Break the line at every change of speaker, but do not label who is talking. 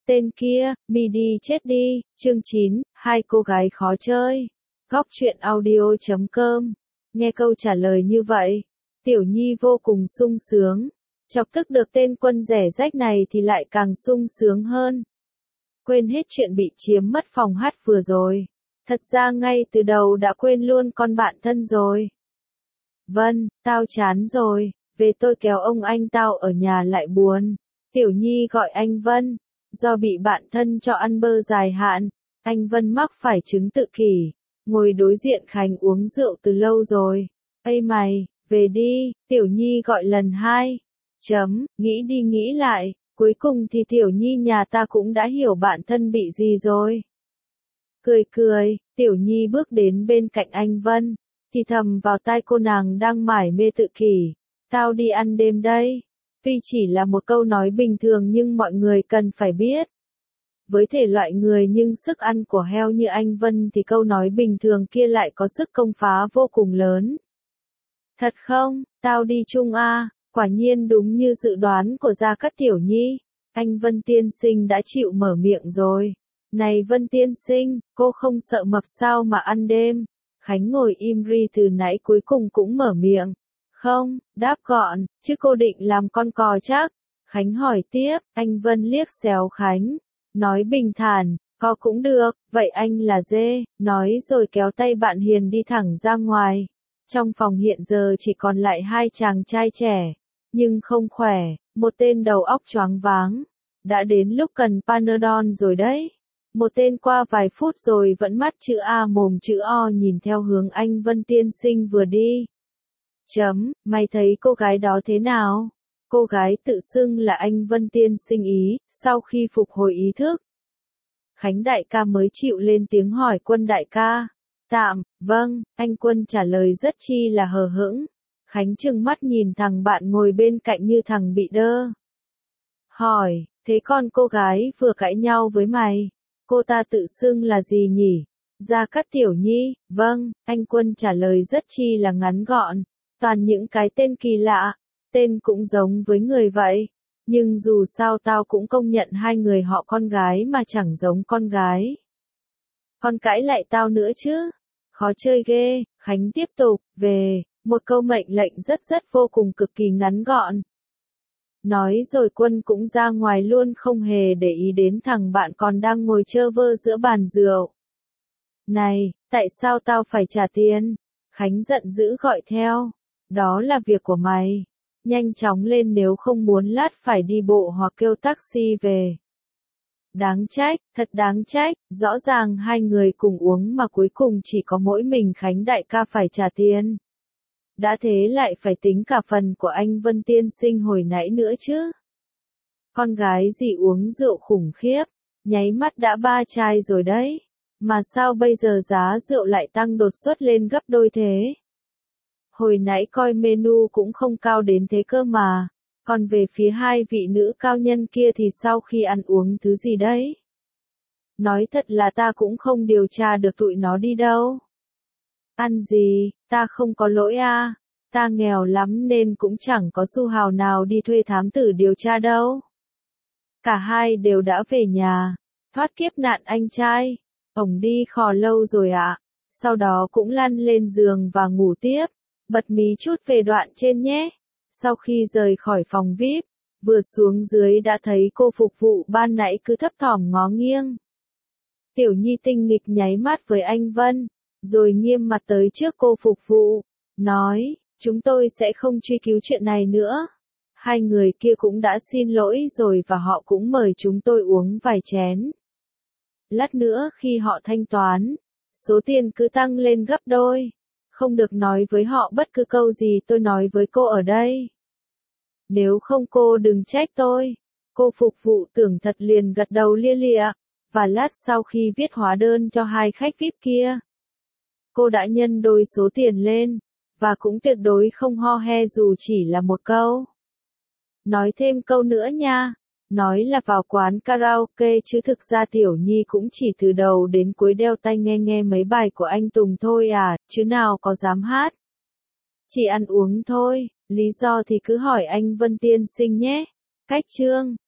Tên kia, mi đi chết đi, chương 9, hai cô gái khó chơi. Góc truyện audio.com. Nghe câu trả lời như vậy, Tiểu Nhi vô cùng sung sướng. Chọc tức được tên quân rẻ rách này thì lại càng sung sướng hơn. Quên hết chuyện bị chiếm mất phòng hát vừa rồi. Thật ra ngay từ đầu đã quên luôn con bạn thân rồi. Vân, tao chán rồi, về tôi kéo ông anh tao ở nhà lại buồn. Tiểu Nhi gọi anh Vân. Do bị bạn thân cho ăn bơ dài hạn, anh Vân mắc phải chứng tự kỷ, ngồi đối diện Khánh uống rượu từ lâu rồi. Ây mày, về đi, Tiểu Nhi gọi lần 2. Nghĩ đi nghĩ lại, cuối cùng thì Tiểu Nhi nhà ta cũng đã hiểu bạn thân bị gì rồi. Cười cười, Tiểu Nhi bước đến bên cạnh anh Vân, thì thầm vào tai cô nàng đang mải mê tự kỷ. Tao đi ăn đêm đây. Tuy chỉ là một câu nói bình thường nhưng mọi người cần phải biết. Với thể loại người nhưng sức ăn của heo như anh Vân thì câu nói bình thường kia lại có sức công phá vô cùng lớn. Thật không, tao đi chung à, quả nhiên đúng như dự đoán của Gia Cát Tiểu Nhi. Anh Vân tiên sinh đã chịu mở miệng rồi. Này Vân tiên sinh, cô không sợ mập sao mà ăn đêm? Khánh ngồi im ri từ nãy cuối cùng cũng mở miệng. Không, đáp gọn, chứ cô định làm con cò chắc. Khánh hỏi tiếp, anh Vân liếc xéo Khánh. Nói bình thản, co cũng được, vậy anh là dê, nói rồi kéo tay bạn Hiền đi thẳng ra ngoài. Trong phòng hiện giờ chỉ còn lại hai chàng trai trẻ, nhưng không khỏe, một tên đầu óc choáng váng. Đã đến lúc cần Panadol rồi đấy. Một tên qua vài phút rồi vẫn mắt chữ A mồm chữ O nhìn theo hướng anh Vân tiên sinh vừa đi. Mày thấy cô gái đó thế nào? Cô gái tự xưng là anh Vân tiên sinh ý, sau khi phục hồi ý thức. Khánh đại ca mới chịu lên tiếng hỏi Quân đại ca. Tạm, vâng, anh Quân trả lời rất chi là hờ hững. Khánh trừng mắt nhìn thằng bạn ngồi bên cạnh như thằng bị đơ. Hỏi, thế con cô gái vừa cãi nhau với mày, cô ta tự xưng là gì nhỉ? Gia Cát Tiểu Nhi, vâng, anh Quân trả lời rất chi là ngắn gọn. Toàn những cái tên kỳ lạ, tên cũng giống với người vậy. Nhưng dù sao tao cũng công nhận hai người họ con gái mà chẳng giống con gái. Con cãi lại tao nữa chứ? Khó chơi ghê, Khánh tiếp tục, về, một câu mệnh lệnh rất vô cùng cực kỳ ngắn gọn. Nói rồi Quân cũng ra ngoài luôn không hề để ý đến thằng bạn còn đang ngồi chơ vơ giữa bàn rượu. Này, tại sao tao phải trả tiền? Khánh giận dữ gọi theo. Đó là việc của mày. Nhanh chóng lên nếu không muốn lát phải đi bộ hoặc kêu taxi về. Đáng trách, thật đáng trách, rõ ràng hai người cùng uống mà cuối cùng chỉ có mỗi mình Khánh đại ca phải trả tiền. Đã thế lại phải tính cả phần của anh Vân tiên sinh hồi nãy nữa chứ. Con gái gì uống rượu khủng khiếp, nháy mắt đã 3 chai rồi đấy. Mà sao bây giờ giá rượu lại tăng đột xuất lên gấp đôi thế? Hồi nãy coi menu cũng không cao đến thế cơ mà. Còn về phía hai vị nữ cao nhân kia thì sau khi ăn uống thứ gì đấy? Nói thật là ta cũng không điều tra được tụi nó đi đâu. Ăn gì, ta không có lỗi à. Ta nghèo lắm nên cũng chẳng có xu hào nào đi thuê thám tử điều tra đâu. Cả hai đều đã về nhà. Thoát kiếp nạn anh trai. Ổng đi khò lâu rồi ạ. Sau đó cũng lăn lên giường và ngủ tiếp. Bật mí chút về đoạn trên nhé. Sau khi rời khỏi phòng VIP, vừa xuống dưới đã thấy cô phục vụ ban nãy cứ thấp thỏm ngó nghiêng. Tiểu Nhi tinh nghịch nháy mắt với anh Vân, rồi nghiêm mặt tới trước cô phục vụ, nói, chúng tôi sẽ không truy cứu chuyện này nữa. Hai người kia cũng đã xin lỗi rồi và họ cũng mời chúng tôi uống vài chén. Lát nữa khi họ thanh toán, số tiền cứ tăng lên gấp đôi. Không được nói với họ bất cứ câu gì tôi nói với cô ở đây. Nếu không cô đừng trách tôi. Cô phục vụ tưởng thật liền gật đầu lia lịa. Và lát sau khi viết hóa đơn cho hai khách VIP kia, cô đã nhân đôi số tiền lên. Và cũng tuyệt đối không ho he dù chỉ là một câu. Nói thêm câu nữa nha. Nói là vào quán karaoke chứ thực ra Tiểu Nhi cũng chỉ từ đầu đến cuối đeo tai nghe mấy bài của anh Tùng thôi à, chứ nào có dám hát. Chỉ ăn uống thôi, lý do thì cứ hỏi anh Vân tiên sinh nhé. Cách chương